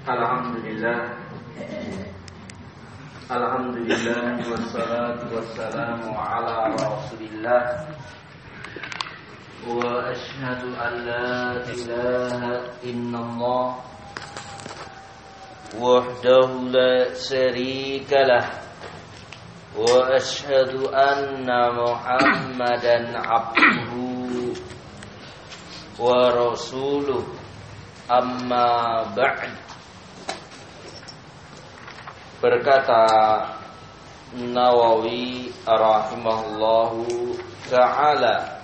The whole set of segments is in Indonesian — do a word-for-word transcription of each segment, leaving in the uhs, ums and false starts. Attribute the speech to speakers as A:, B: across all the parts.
A: Alhamdulillah Alhamdulillah wassalatu wassalamu ala Rasulillah wa ashhadu an la ilaha illallah wahdahu la syarika lah wa ashhadu anna Muhammadan abduhu wa rasuluh amma ba'd. Berkata Nawawi rahimahullahu ta'ala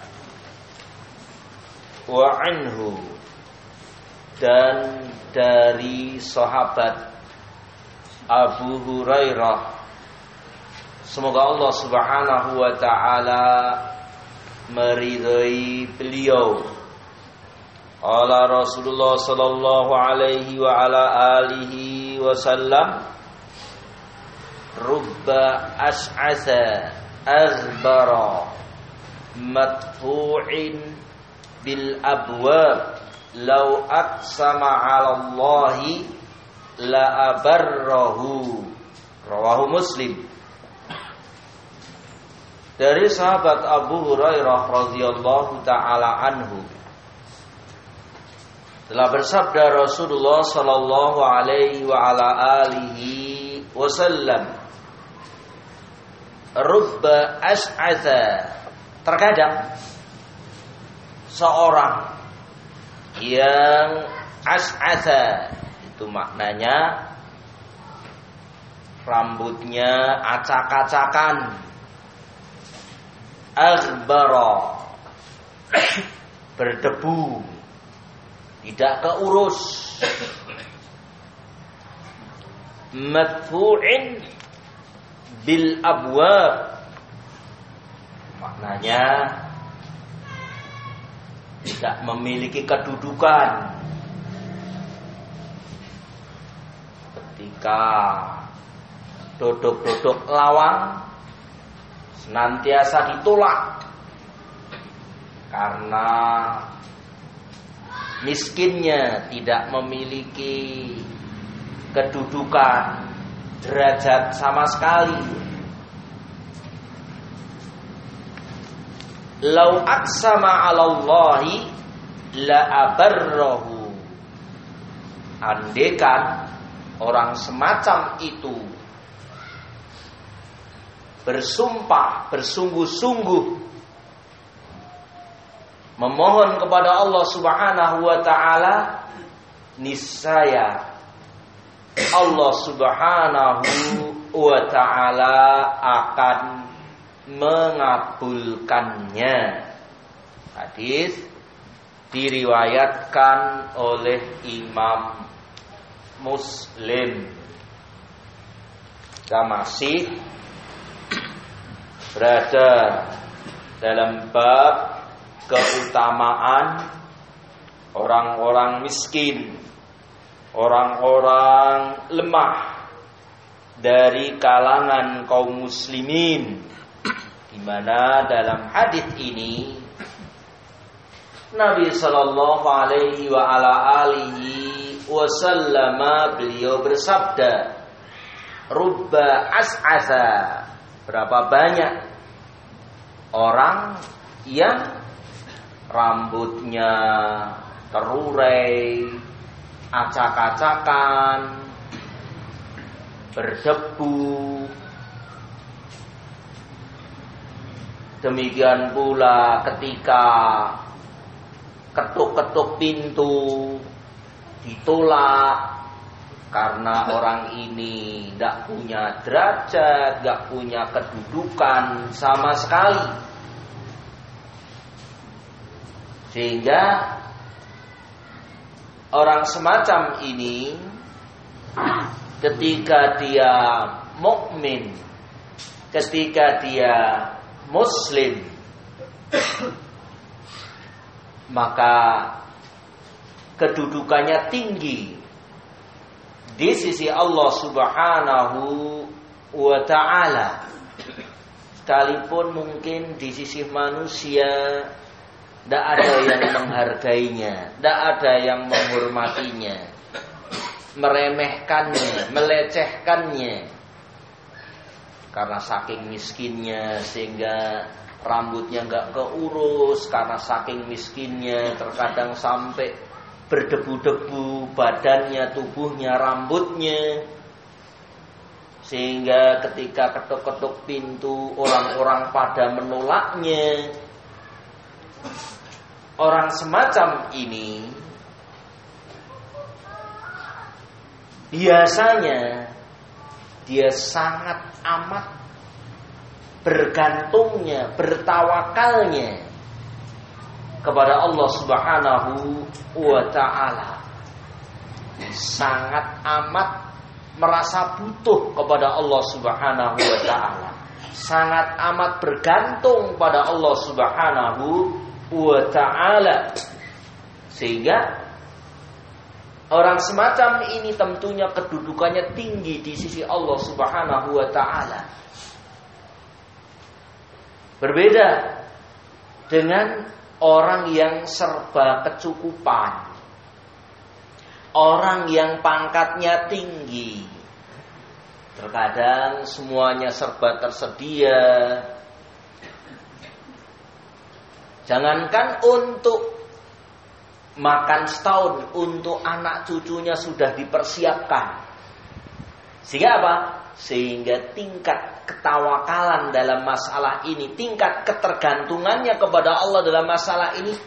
A: wa anhu, dan dari sahabat Abu Hurairah, semoga Allah subhanahu wa ta'ala meridhai beliau, qala Rasulullah sallallahu alaihi wa ala alihi wasallam, rubba as'asa aghbara madfu'in bil abwab law aqsama 'ala Allahi la abarrahu, rawahu Muslim. Dari sahabat Abu Hurairah radhiyallahu taala anhu, telah bersabda Rasulullah sallallahu alaihi wa ala alihi wasallam, rubba as'atha, terkadang seorang yang as'atha, itu maknanya rambutnya acak-acakan, aghbara, berdebu, tidak keurus, madfu'in bil abwab, maknanya tidak memiliki kedudukan ketika duduk-duduk lawang, senantiasa ditolak karena miskinnya, tidak memiliki kedudukan, derajat sama sekali. Lau aqsama 'ala Allahi la abarrahu, andekan orang semacam itu bersumpah, bersungguh-sungguh memohon kepada Allah subhanahu wa ta'ala, niscaya Allah subhanahu wa ta'ala akan mengabulkannya. Hadis diriwayatkan oleh Imam Muslim. Kita masih berada dalam bab keutamaan orang-orang miskin, orang-orang lemah dari kalangan kaum muslimin, di mana dalam hadis ini Nabi sallallahu alaihi wa ala alihi wasallam beliau bersabda, rubba as'asa, berapa banyak orang yang rambutnya terurai, acak-acakan, berdebu. Demikian pula ketika ketuk-ketuk pintu ditolak karena orang ini tidak punya derajat, tidak punya kedudukan sama sekali, sehingga orang semacam ini ketika dia mukmin, ketika dia muslim, maka kedudukannya tinggi di sisi Allah subhanahu wa ta'ala. Sekalipun mungkin di sisi manusia tidak ada yang menghargainya, tidak ada yang menghormatinya. meremehkannya, melecehkannya. Karena saking miskinnya sehingga rambutnya nggak keurus, karena saking miskinnya terkadang sampai berdebu-debu badannya, tubuhnya, rambutnya, sehingga ketika ketuk-ketuk pintu orang-orang pada menolaknya. Orang semacam ini biasanya dia sangat amat bergantungnya, bertawakalnya kepada Allah Subhanahu wa ta'ala. Sangat amat merasa butuh kepada Allah Subhanahu wa ta'ala. Sangat amat bergantung pada Allah Subhanahu wa ta'ala. Sehingga orang semacam ini tentunya kedudukannya tinggi di sisi Allah Subhanahu wa ta'ala. Berbeda dengan orang yang serba kecukupan, orang yang pangkatnya tinggi. Terkadang semuanya serba tersedia. Jangankan untuk makan setahun, untuk anak cucunya sudah dipersiapkan. Sehingga apa? Sehingga tingkat ketawakalan dalam masalah ini, tingkat ketergantungannya kepada Allah dalam masalah ini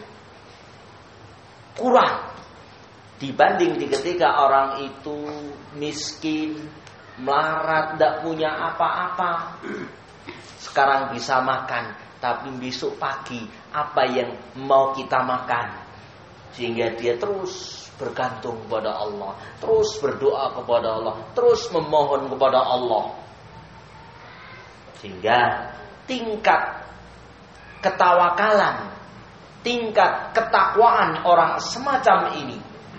A: kurang dibanding di ketika orang itu miskin, melarat, tidak punya apa-apa. Sekarang bisa makan, tapi besok pagi apa yang mau kita makan? Sehingga dia terus bergantung kepada Allah, terus berdoa kepada Allah, terus memohon kepada Allah. Sehingga tingkat ketawakalan, tingkat ketakwaan orang semacam ini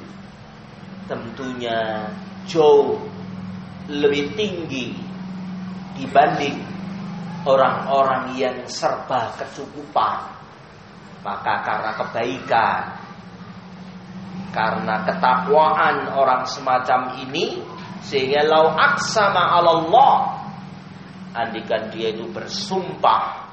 A: tentunya jauh lebih tinggi dibanding orang-orang yang serba kecukupan. Maka karena kebaikan, karena ketakwaan orang semacam ini, sehingga lau aqsama 'ala Allah, andikan dia itu bersumpah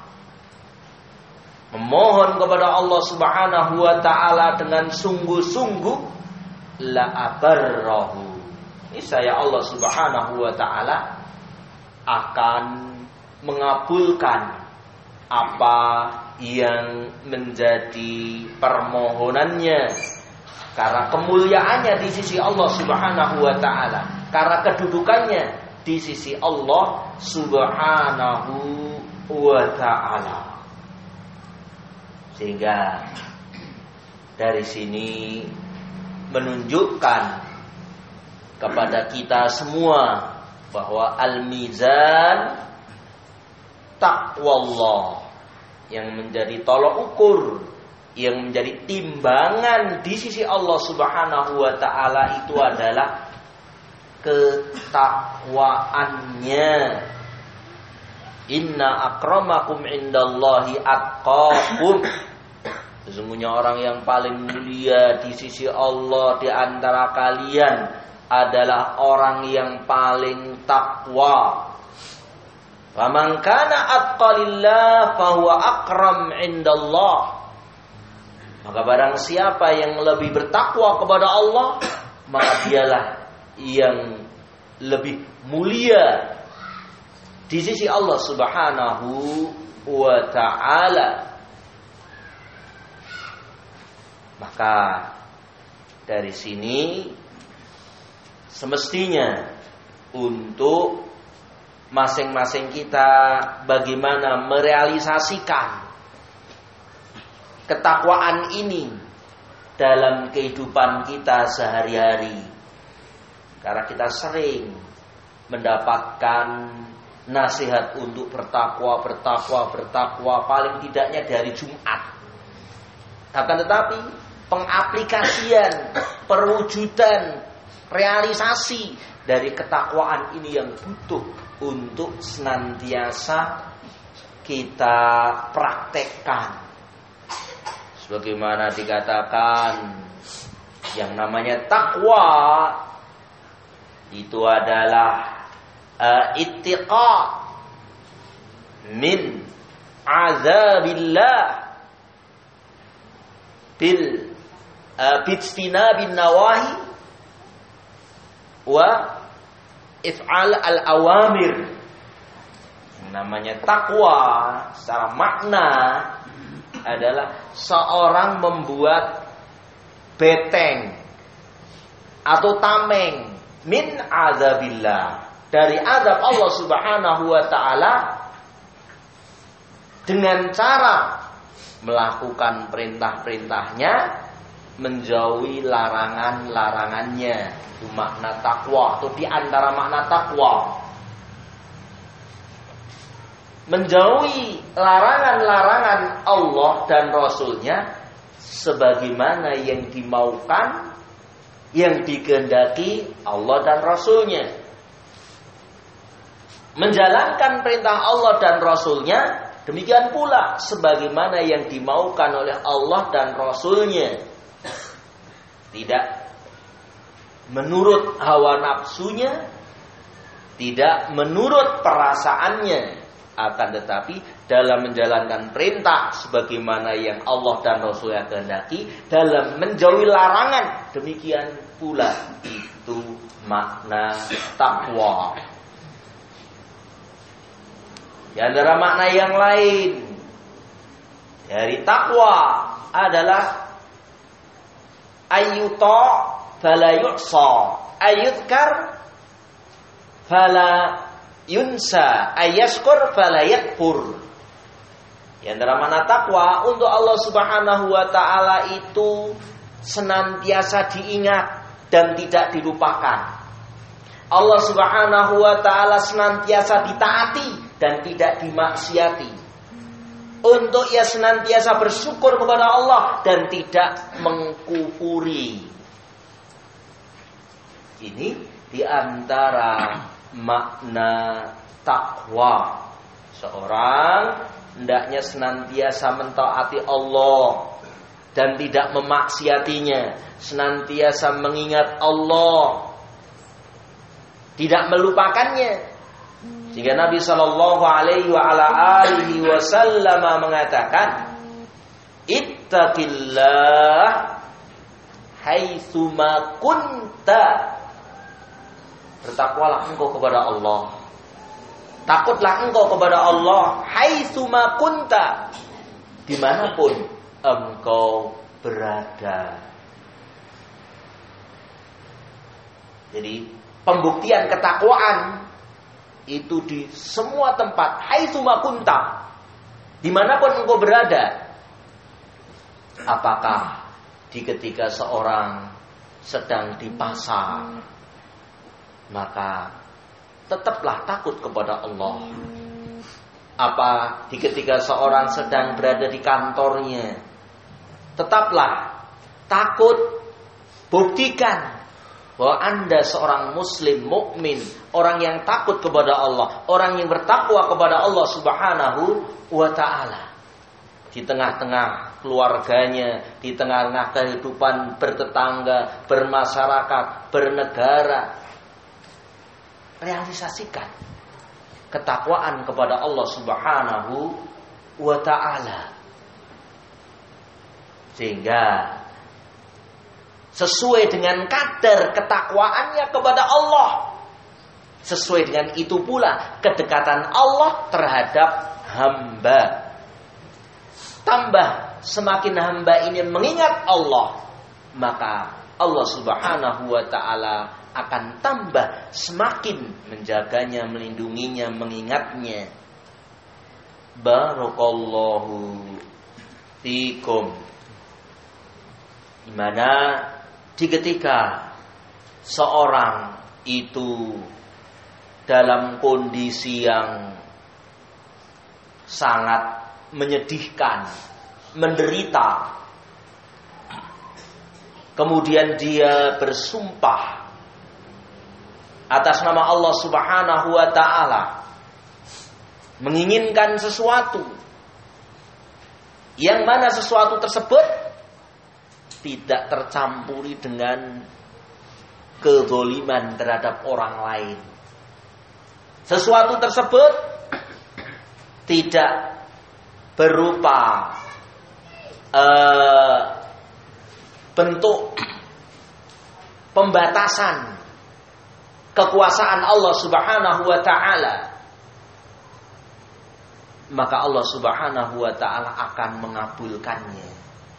A: memohon kepada Allah Subhanahu wa ta'ala dengan sungguh-sungguh, la abarrahu, niscaya Allah Subhanahu wa ta'ala akan mengabulkan apa yang menjadi permohonannya. Karena kemuliaannya di sisi Allah Subhanahu wa ta'ala, karena kedudukannya di sisi Allah Subhanahu wa ta'ala. Sehingga dari sini menunjukkan kepada kita semua bahwa al-mizan taqwallah, yang menjadi tolok ukur, yang menjadi timbangan di sisi Allah Subhanahu wa ta'ala itu adalah ketakwaannya. Inna akramakum indallahi atqakum, sesungguhnya orang yang paling mulia di sisi Allah di antara kalian adalah orang yang paling takwa. Faman kana atqalillah fahuwa akram indallah, maka barang siapa yang lebih bertakwa kepada Allah, maka dialah yang lebih mulia di sisi Allah Subhanahu wa ta'ala. Maka dari sini semestinya untuk masing-masing kita bagaimana merealisasikan ketakwaan ini dalam kehidupan kita sehari-hari. Karena kita sering mendapatkan nasihat untuk bertakwa, bertakwa, bertakwa, paling tidaknya dari Jumat. Akan tetapi pengaplikasian, perwujudan, realisasi dari ketakwaan ini yang butuh untuk senantiasa kita praktekkan. Sebagaimana dikatakan, yang namanya takwa itu adalah uh, ittiqa min azabillah bil uh, bijtinabin nawahi wa if'al al-awamir. Namanya takwa secara makna adalah seorang membuat beteng atau tameng min azabillah, dari azab Allah Subhanahu wa taala, dengan cara melakukan perintah-perintahnya, menjauhi larangan-larangannya. Itu makna takwa, atau di antara makna takwa. Menjauhi larangan-larangan Allah dan Rasulnya sebagaimana yang dimaukan, yang dikehendaki Allah dan Rasulnya. Menjalankan perintah Allah dan Rasulnya demikian pula sebagaimana yang dimaukan oleh Allah dan Rasulnya. Tidak menurut hawa nafsunya, tidak menurut perasaannya, akan tetapi dalam menjalankan perintah sebagaimana yang Allah dan Rasulnya kehendaki, dalam menjauhi larangan, demikian pula itu makna takwa. Di antara makna yang lain dari takwa adalah ayyuta fala yu'sa, ayyudkar fala yunsa, ayashkur fala yakfur. Di antara makna takwa untuk Allah Subhanahu wa taala itu senantiasa diingat dan tidak dilupakan. Allah Subhanahu wa taala senantiasa ditaati dan tidak dimaksiati. Untuk ia senantiasa bersyukur kepada Allah dan tidak mengkufuri. Ini di antara makna takwa. Seorang hendaknya senantiasa mentaati Allah dan tidak memaksiatinya, senantiasa mengingat Allah, tidak melupakannya. Sehingga Nabi sallallahu alaihi wa ala alihi wasallam mengatakan, ittaqillah haitsuma kunta. Bertakwalah engkau kepada Allah. Takutlah engkau kepada Allah haitsuma kunta, dimanapun engkau berada. Jadi pembuktian ketakwaan itu di semua tempat, haitsuma kunta, dimanapun engkau berada. Apakah di ketika seorang sedang di pasar, maka tetaplah takut kepada Allah. Apa di ketika seorang sedang berada di kantornya, tetaplah takut. Buktikan bahwa Anda seorang muslim mukmin, orang yang takut kepada Allah, orang yang bertakwa kepada Allah Subhanahu wa taala. Di tengah-tengah keluarganya, di tengah-tengah kehidupan bertetangga, bermasyarakat, bernegara, realisasikan ketakwaan kepada Allah Subhanahu wa taala. Sehingga sesuai dengan kadar ketakwaannya kepada Allah, sesuai dengan itu pula kedekatan Allah terhadap hamba. Tambah semakin hamba ini mengingat Allah, maka Allah Subhanahu wa taala akan tambah semakin menjaganya, melindunginya, mengingatnya. Barakallahu fikum. Di mana di ketika seorang itu dalam kondisi yang sangat menyedihkan, menderita, kemudian dia bersumpah atas nama Allah Subhanahu wa taala, menginginkan sesuatu, yang mana sesuatu tersebut tidak tercampuri dengan kezaliman terhadap orang lain. Sesuatu tersebut tidak berupa uh, bentuk pembatasan kekuasaan Allah Subhanahu wa taala, maka Allah Subhanahu wa taala akan mengabulkannya.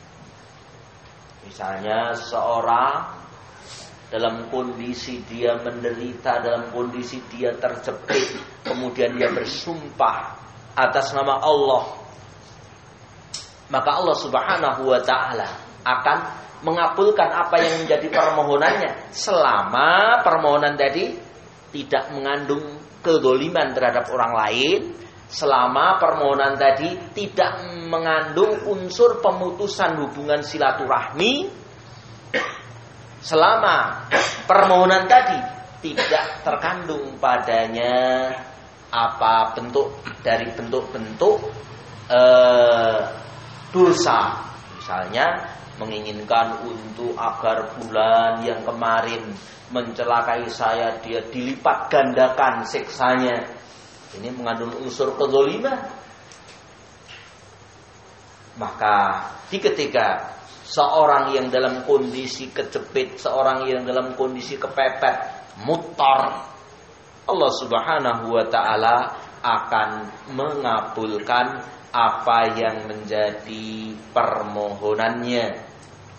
A: Misalnya seorang dalam kondisi dia menderita, dalam kondisi dia terjepit, kemudian dia bersumpah atas nama Allah, maka Allah Subhanahu wa taala akan mengabulkan apa yang menjadi permohonannya, selama permohonan tadi tidak mengandung kezaliman terhadap orang lain, selama permohonan tadi tidak mengandung unsur pemutusan hubungan silaturahmi, selama permohonan tadi tidak terkandung padanya apa bentuk dari bentuk-bentuk eh, dosa, misalnya menginginkan untuk agar bulan yang kemarin mencelakai saya dia dilipat gandakan siksanya, ini mengandung unsur kezaliman. Maka di ketika seorang yang dalam kondisi kejepit, seorang yang dalam kondisi kepepet, mutar, Allah Subhanahu wa taala akan mengabulkan apa yang menjadi permohonannya.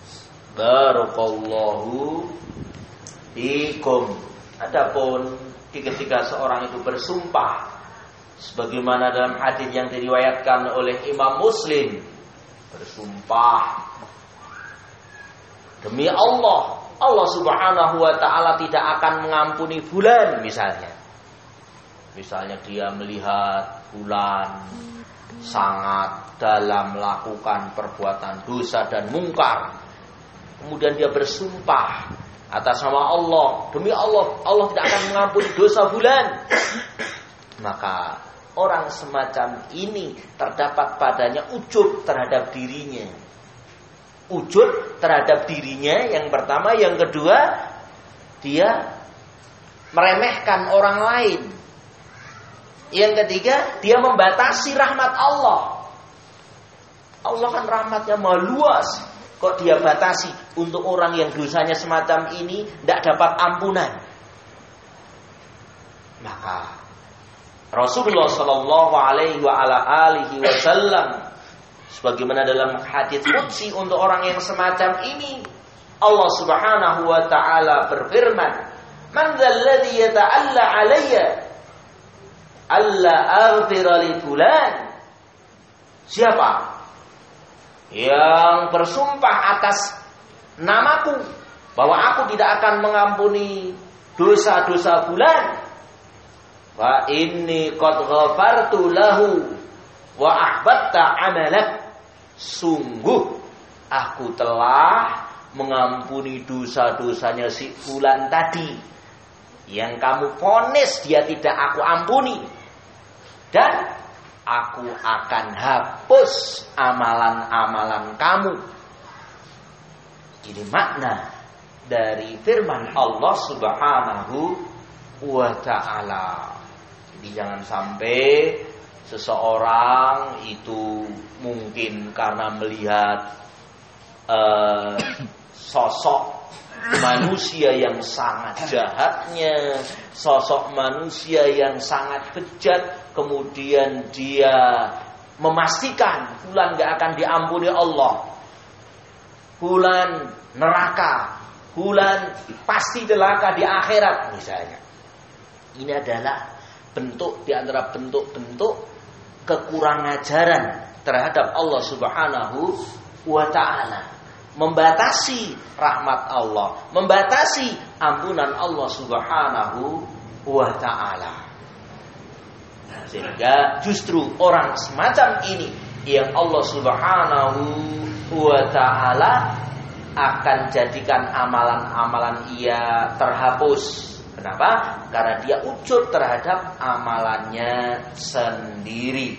A: Barakallahu fikum. Adapun ketika seorang itu bersumpah, sebagaimana dalam hadis yang diriwayatkan oleh Imam Muslim, bersumpah demi Allah, Allah Subhanahu wa taala tidak akan mengampuni fulan misalnya. Misalnya dia melihat fulan sangat dalam melakukan perbuatan dosa dan mungkar, kemudian dia bersumpah atas nama Allah, demi Allah, Allah tidak akan mengampuni dosa fulan. Maka orang semacam ini terdapat padanya ujub terhadap dirinya. Ujub terhadap dirinya yang pertama, yang kedua dia meremehkan orang lain, yang ketiga dia membatasi rahmat Allah. Allah kan rahmatnya maha luas, kok dia batasi untuk orang yang dosanya semacam ini tidak dapat ampunan. Maka Rasulullah Shallallahu Alaihi Wasallam sebagaimana dalam hadits qudsi untuk orang yang semacam ini, Allah Subhanahu wa taala berfirman, "Man dzalladzi yata'alla 'alayya alla aghfira li fulan?" Siapa yang bersumpah atas namaku bahwa aku tidak akan mengampuni dosa-dosa fulan, fa inni qad ghafartu lahu wa ahbatta 'amalak. Sungguh aku telah mengampuni dosa-dosanya si fulan tadi yang kamu vonis dia tidak aku ampuni, dan aku akan hapus amalan-amalan kamu. Ini makna dari firman Allah Subhanahu wa ta'ala. Jadi jangan sampai seseorang itu mungkin karena melihat uh, sosok manusia yang sangat jahatnya, sosok manusia yang sangat bejat, kemudian dia memastikan fulan gak akan diampuni Allah, fulan neraka, fulan pasti celaka di akhirat misalnya. Ini adalah bentuk di antara bentuk-bentuk kekurang ajaran terhadap Allah Subhanahu wa ta'ala, membatasi rahmat Allah, membatasi ampunan Allah Subhanahu wa ta'ala. Sehingga justru orang semacam ini yang Allah Subhanahu wa ta'ala akan jadikan amalan-amalan ia terhapus. Kenapa? Karena dia ujub terhadap amalannya sendiri.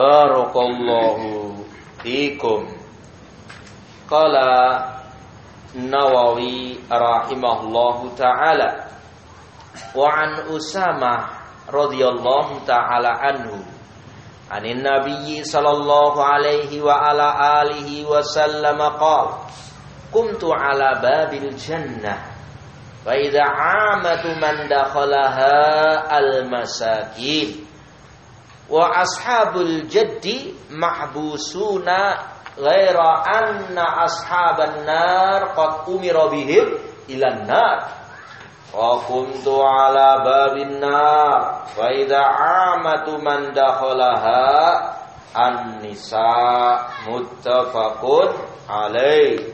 A: Barakallahu fikum. Qala Nawawi rahimahullahu taala. Wa an Usamah radhiyallahu taala anhu anin nabiyyi sallallahu alaihi wa ala alihi wa sallam qala kuntu ala babil jannah wa idza amatu man dakhalaha al masakin wa ashabul jaddi mahbusuna ghaira anna ashaban nar qad umira bihim ilan nar wa kuntu ala babin nar wa idza amatu man dakhalaha an-nisa muttafaqun alaih.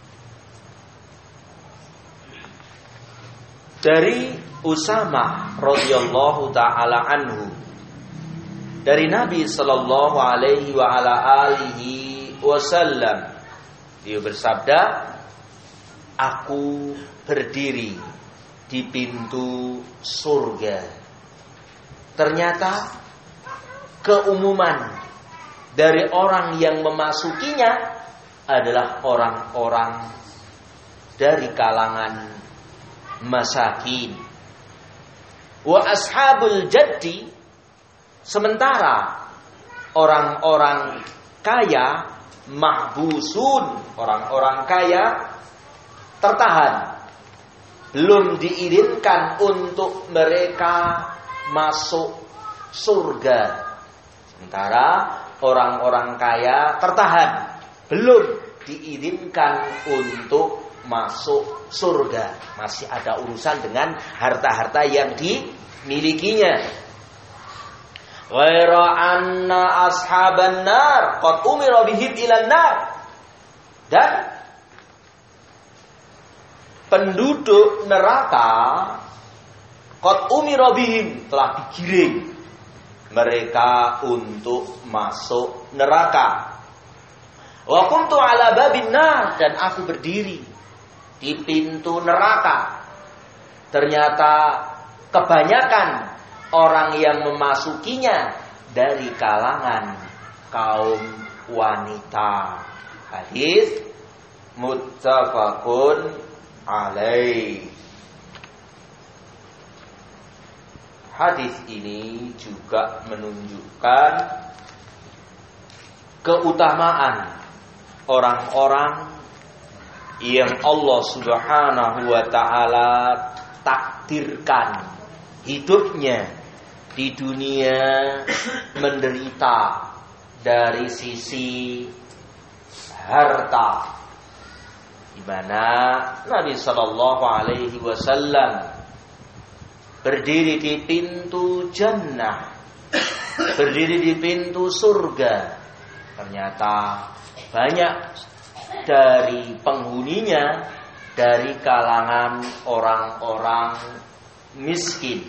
A: Dari Usamah radhiyallahu taala anhu, dari Nabi sallallahu alaihi wa ala alihi wasallam, dia bersabda, aku berdiri di pintu surga. Ternyata keumuman dari orang yang memasukinya adalah orang-orang dari kalangan masakin. Wa ashabul jaddi, sementara orang-orang kaya mahbusun, orang-orang kaya tertahan, belum diizinkan untuk mereka masuk surga. Sementara orang-orang kaya tertahan, belum diizinkan untuk masuk surga. Masih ada urusan dengan harta-harta yang dimilikinya. Ghaira anna ashaban nar qad umira bihim ilan nar. Dan penduduk neraka qad umira bihim, telah digiring mereka untuk masuk neraka. Wa kuntu ala babin nar, dan aku berdiri di pintu neraka. Ternyata kebanyakan orang yang memasukinya dari kalangan kaum wanita. Hadis muttafaqun alaih. Hadis ini juga menunjukkan keutamaan orang-orang yang Allah Subhanahu wa ta'ala takdirkan hidupnya di dunia menderita dari sisi harta, di mana Nabi sallallahu alaihi wasallam berdiri di pintu jannah, berdiri di pintu surga. Ternyata banyak dari penghuninya dari kalangan orang-orang miskin,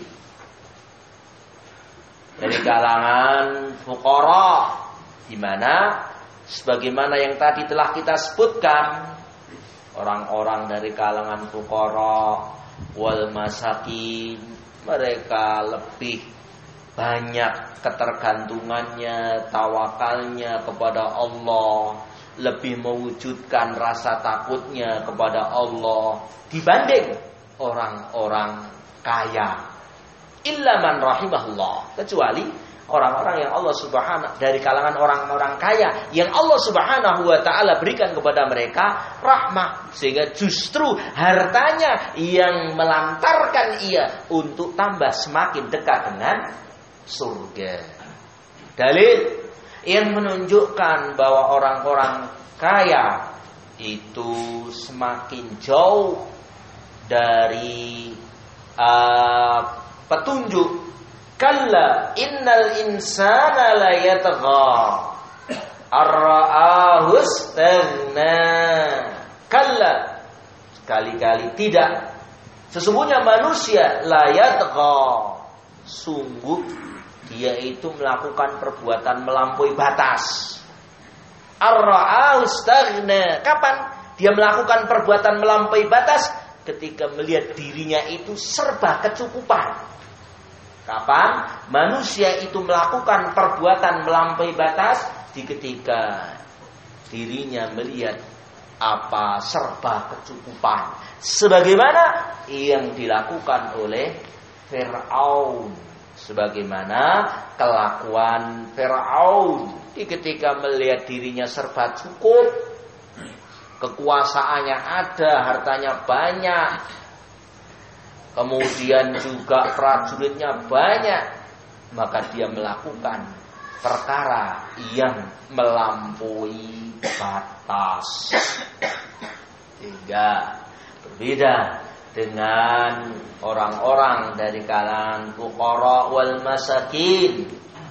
A: dari kalangan fuqara, di mana sebagaimana yang tadi telah kita sebutkan, orang-orang dari kalangan fuqara wal masakin, mereka lebih banyak ketergantungannya, tawakalnya kepada Allah, lebih mewujudkan rasa takutnya kepada Allah dibanding orang-orang kaya. Illa man rahimahullah, kecuali orang-orang yang Allah Subhanahu, dari kalangan orang-orang kaya yang Allah Subhanahu wa ta'ala berikan kepada mereka rahmah, sehingga justru hartanya yang melantarkan ia untuk tambah semakin dekat dengan surga. Dalil yang menunjukkan bahwa orang-orang kaya itu semakin jauh dari uh, petunjuk. Kalla innal insana la yatgha ar-ra'ahu istaghna. Kalla, sekali-kali tidak, sesungguhnya manusia la yatgha, sungguh dia itu melakukan perbuatan melampaui batas. Ar-ra'ahu istaghna. Kapan dia melakukan perbuatan melampaui batas? Ketika melihat dirinya itu serba kecukupan. Kapan manusia itu melakukan perbuatan melampaui batas? Di ketika dirinya melihat apa serba kecukupan, sebagaimana yang dilakukan oleh Fir'aun, sebagaimana kelakuan Fir'aun ketika melihat dirinya serba cukup, kekuasaannya ada, hartanya banyak, kemudian juga prajuritnya banyak, maka dia melakukan perkara yang melampaui batas. Sehingga berbeda dengan orang-orang dari kalangan fuqara wal masakin.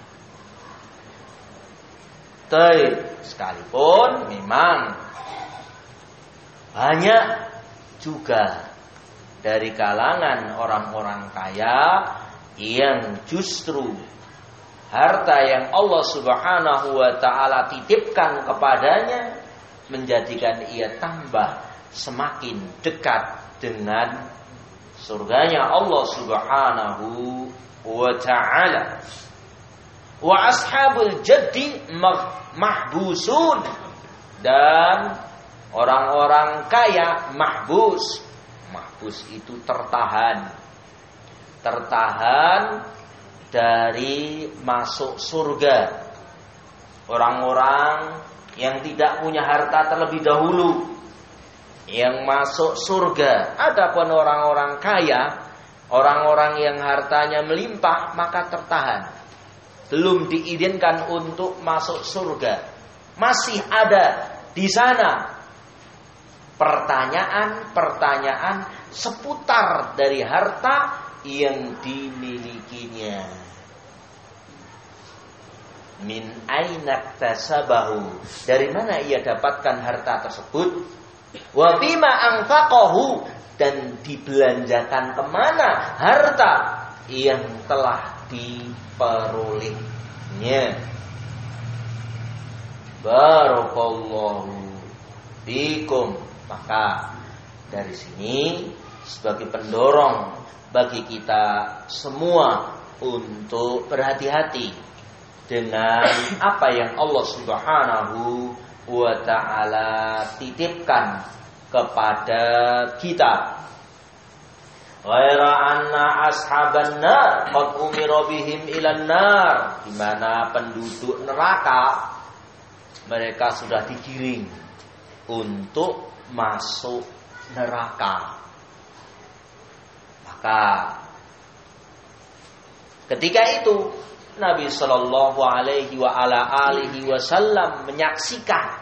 A: Tapi sekalipun memang banyak juga dari kalangan orang-orang kaya yang justru harta yang Allah Subhanahu wa ta'ala titipkan kepadanya menjadikan ia tambah semakin dekat dengan surganya Allah Subhanahu wa ta'ala. Wa ashabul jaddi mahbusun, dan orang-orang kaya mahbus. Mahbus itu tertahan. Tertahan dari masuk surga. Orang-orang yang tidak punya harta terlebih dahulu yang masuk surga. Adapun orang-orang kaya, orang-orang yang hartanya melimpah, maka tertahan, belum diizinkan untuk masuk surga. Masih ada di sana pertanyaan-pertanyaan seputar dari harta yang dimilikinya. Min aina tasabahu, dari mana ia dapatkan harta tersebut? Wa bima anfaqahu, dan dibelanjakan kemana harta yang telah diperolehnya. Barakallahu fikum. Maka dari sini sebagai pendorong bagi kita semua untuk berhati-hati dengan apa yang Allah Subhanahu wa ta'ala titipkan kepada kita. Ghaira anna ashaban nar qad umira bihim ilan nar, di mana penduduk neraka mereka sudah digiring untuk masuk neraka. Maka ketika itu Nabi Shallallahu Alaihi wa ala alihi Wasallam menyaksikan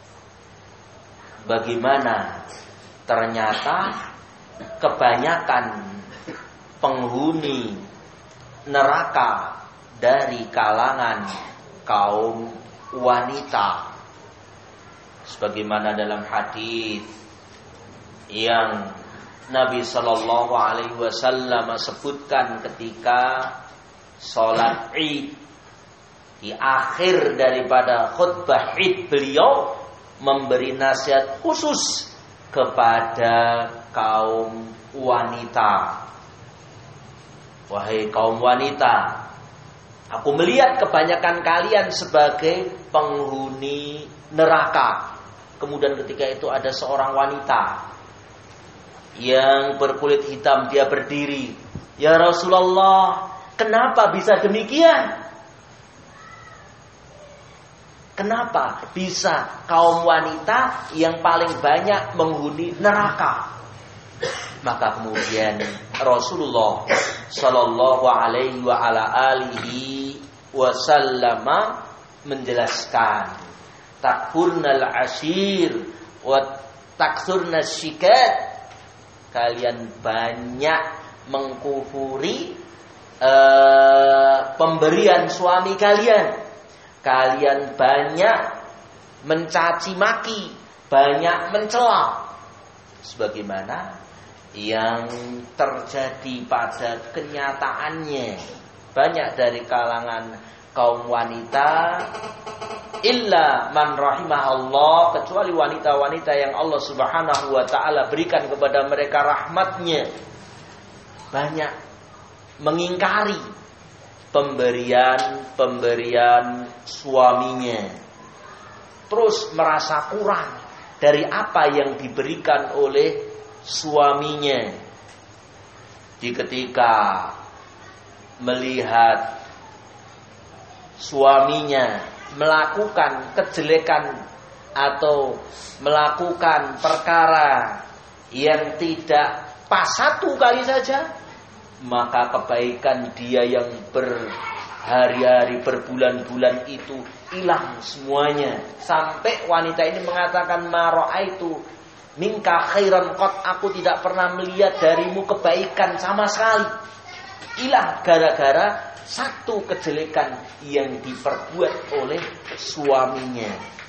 A: bagaimana ternyata kebanyakan penghuni neraka dari kalangan kaum wanita, sebagaimana dalam hadis yang Nabi Shallallahu Alaihi Wasallam sebutkan ketika sholat Id. Di akhir daripada khutbah Id, beliau memberi nasihat khusus kepada kaum wanita. Wahai kaum wanita, aku melihat kebanyakan kalian sebagai penghuni neraka. Kemudian ketika itu ada seorang wanita yang berkulit hitam, dia berdiri. Ya Rasulullah, kenapa bisa demikian? Kenapa bisa kaum wanita yang paling banyak menghuni neraka? Maka kemudian Rasulullah Sallallahu Alaihi wa ala alihi Wasallam menjelaskan, takfurnal ashir wa taksurnas syikat, kalian banyak mengkufuri uh, pemberian suami kalian. Kalian banyak mencaci maki, banyak mencela, sebagaimana yang terjadi pada kenyataannya. Banyak dari kalangan kaum wanita, illa man rahimahullah, kecuali wanita-wanita yang Allah Subhanahu wa ta'ala berikan kepada mereka rahmatnya, banyak mengingkari pemberian-pemberian suaminya, terus merasa kurang dari apa yang diberikan oleh suaminya. Di ketika melihat suaminya melakukan kejelekan atau melakukan perkara yang tidak pas satu kali saja, maka kebaikan dia yang berhari-hari, berbulan-bulan itu hilang semuanya. Sampai wanita ini mengatakan, ma ra'aitu minka khairan qat, aku tidak pernah melihat darimu kebaikan sama sekali. Hilang gara-gara satu kejelekan yang diperbuat oleh suaminya.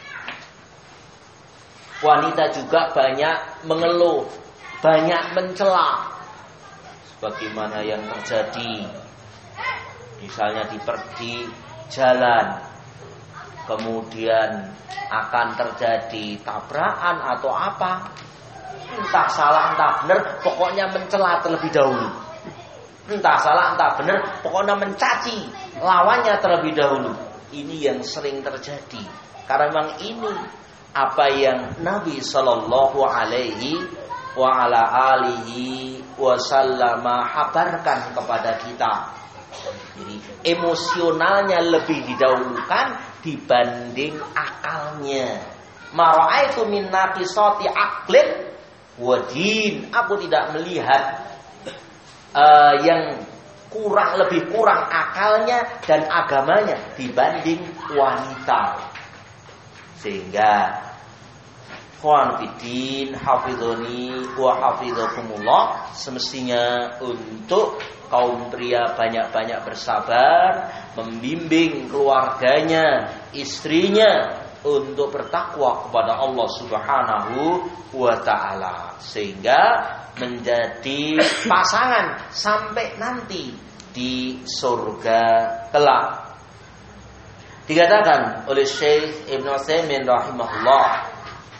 A: Wanita juga banyak mengeluh, banyak mencela, sebagaimana yang terjadi misalnya di pergi jalan, kemudian akan terjadi tabrakan atau apa, entah salah entah benar, pokoknya mencela terlebih dahulu. Entah salah entah benar, pokoknya mencaci lawannya terlebih dahulu. Ini yang sering terjadi, karena memang ini apa yang Nabi Sallallahu Alaihi wa ala alihi wasallama habarkan kepada kita. Jadi emosionalnya lebih didahulukan dibanding akalnya. Mara'aitu min naqisati aqlin wa din. Aku tidak melihat uh, yang kurang, lebih kurang akalnya dan agamanya dibanding wanita. Sehingga Ikhwan fiddin hafizoni wa hafizakumullah, semestinya untuk kaum pria banyak-banyak bersabar, membimbing keluarganya, istrinya untuk bertakwa kepada Allah Subhanahu wa taala, sehingga menjadi pasangan sampai nanti di surga kelak. Dikatakan oleh Syekh Ibnu Utsaimin rahimahullah,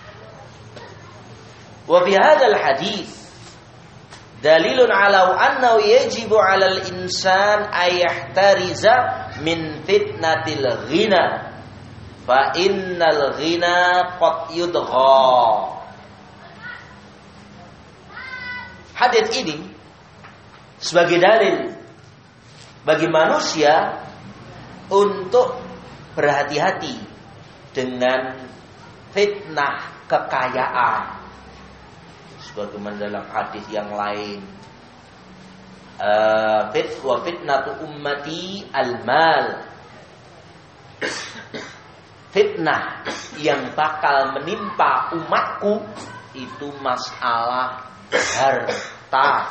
A: wa fi hadzal hadits dalilun ala annahu yajibu 'alal insan ay yahtariza min fitnatil ghina fa innal ghina qad yudgha. Hadits ini sebagai dalil bagi manusia untuk berhati-hati dengan fitnah kekayaan. Sebagaimana dalam hadis yang lain, uh, fit wa fitnatu ummati al-mal. Fitnah yang bakal menimpa umatku itu masalah harta.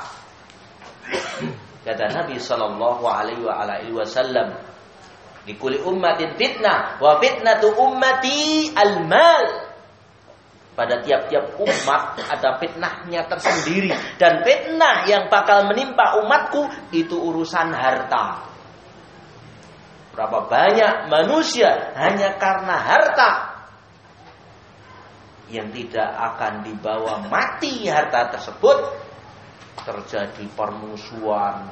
A: Kata Nabi sallallahu alaihi wa alihi wasallam, likulli ummatin fitnah wa fitnatu ummati al-mal. Pada tiap-tiap umat ada fitnahnya tersendiri, dan fitnah yang bakal menimpa umatku itu urusan harta. Berapa banyak manusia hanya karena harta yang tidak akan dibawa mati harta tersebut, terjadi permusuhan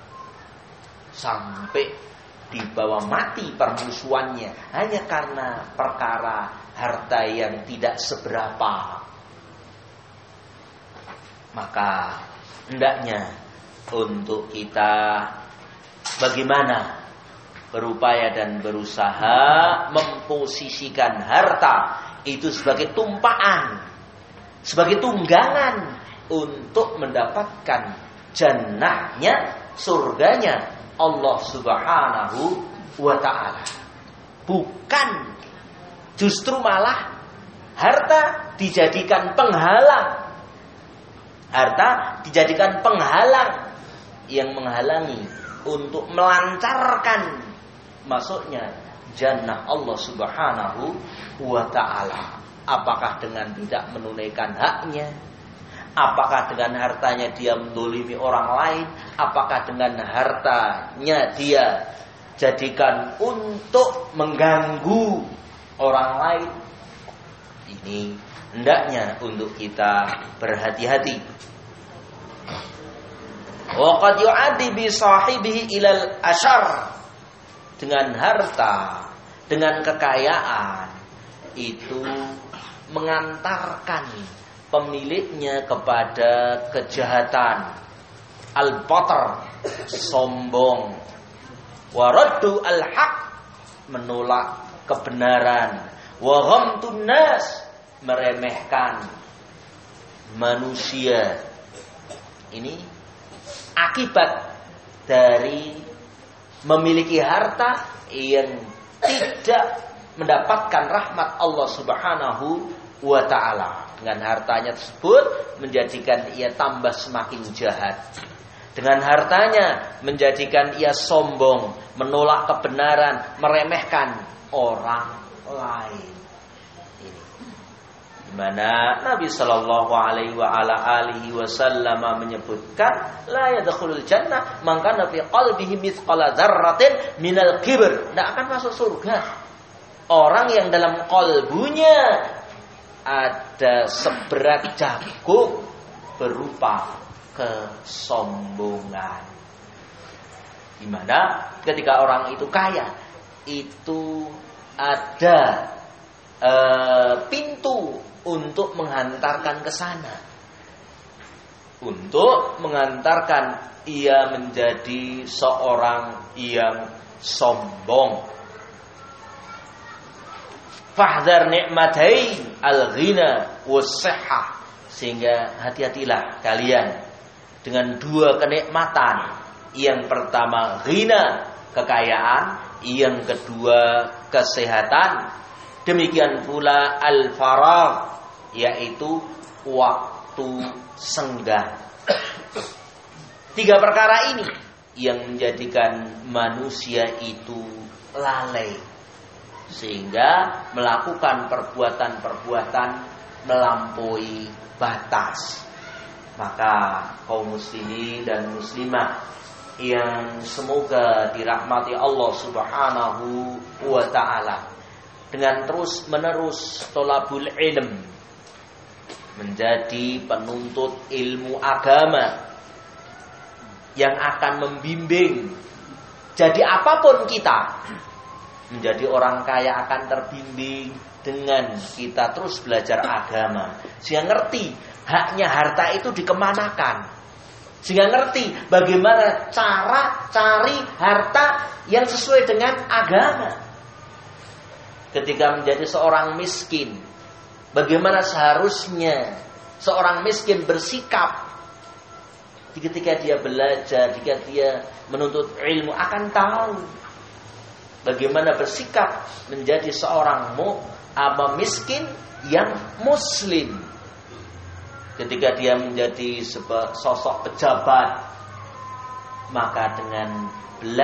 A: sampai dibawa mati permusuhannya hanya karena perkara harta yang tidak seberapa. Maka hendaknya untuk kita bagaimana berupaya dan berusaha memposisikan harta itu sebagai tumpaan, sebagai tunggangan untuk mendapatkan jannahnya, surganya Allah Subhanahu wa ta'ala. Bukan justru malah harta dijadikan penghalang. Harta dijadikan penghalang yang menghalangi untuk melancarkan masuknya jannah Allah Subhanahu wa ta'ala. Apakah dengan tidak menunaikan haknya? Apakah dengan hartanya dia mendolimi orang lain? Apakah dengan hartanya dia jadikan untuk mengganggu orang lain? Ini hendaknya untuk kita berhati-hati. Wa qad yu'addi bi sahibihi ilal asyar. Dengan harta, dengan kekayaan itu mengantarkan pemiliknya kepada kejahatan, al-batar, sombong, waraddu al-haq, menolak kebenaran, wa ghamtun nas, meremehkan manusia. Ini akibat dari memiliki harta yang tidak mendapatkan rahmat Allah Subhanahu wa ta'ala. Dengan hartanya tersebut menjadikan ia tambah semakin jahat. Dengan hartanya menjadikan ia sombong, menolak kebenaran, meremehkan orang lain. Ini di mana Nabi sallallahu alaihi wa ala alihi wasallam menyebutkan la yadkhulul jannah man kana fi qalbihi mithqala dzarratin minal kibr. Tidak akan masuk surga orang yang dalam kalbunya ada seberat jagung berupa kesombongan. Di mana ketika orang itu kaya, itu ada e, pintu untuk menghantarkan ke sana, untuk menghantarkan ia menjadi seorang yang sombong. Fahdhar ni'matai al-ghina was-sihhah, sehingga hati-hatilah kalian dengan dua kenikmatan. Yang pertama ghina, kekayaan, yang kedua kesehatan. Demikian pula al-faragh, yaitu waktu senggang. Tiga perkara ini yang menjadikan manusia itu lalai, sehingga melakukan perbuatan-perbuatan melampaui batas. Maka kaum muslimin dan muslimah yang semoga dirahmati Allah Subhanahu wa ta'ala, dengan terus menerus thalabul ilm, menjadi penuntut ilmu agama yang akan membimbing. Jadi apapun kita, menjadi orang kaya akan terbimbing dengan kita terus belajar agama, sehingga ngerti haknya harta itu dikemanakan, sehingga ngerti bagaimana cara cari harta yang sesuai dengan agama. Ketika menjadi seorang miskin, bagaimana seharusnya seorang miskin bersikap. Ketika dia belajar, ketika dia menuntut ilmu, akan tahu bagaimana bersikap menjadi seorang mu, apa miskin yang muslim. Ketika dia menjadi sosok pejabat, maka dengan belajar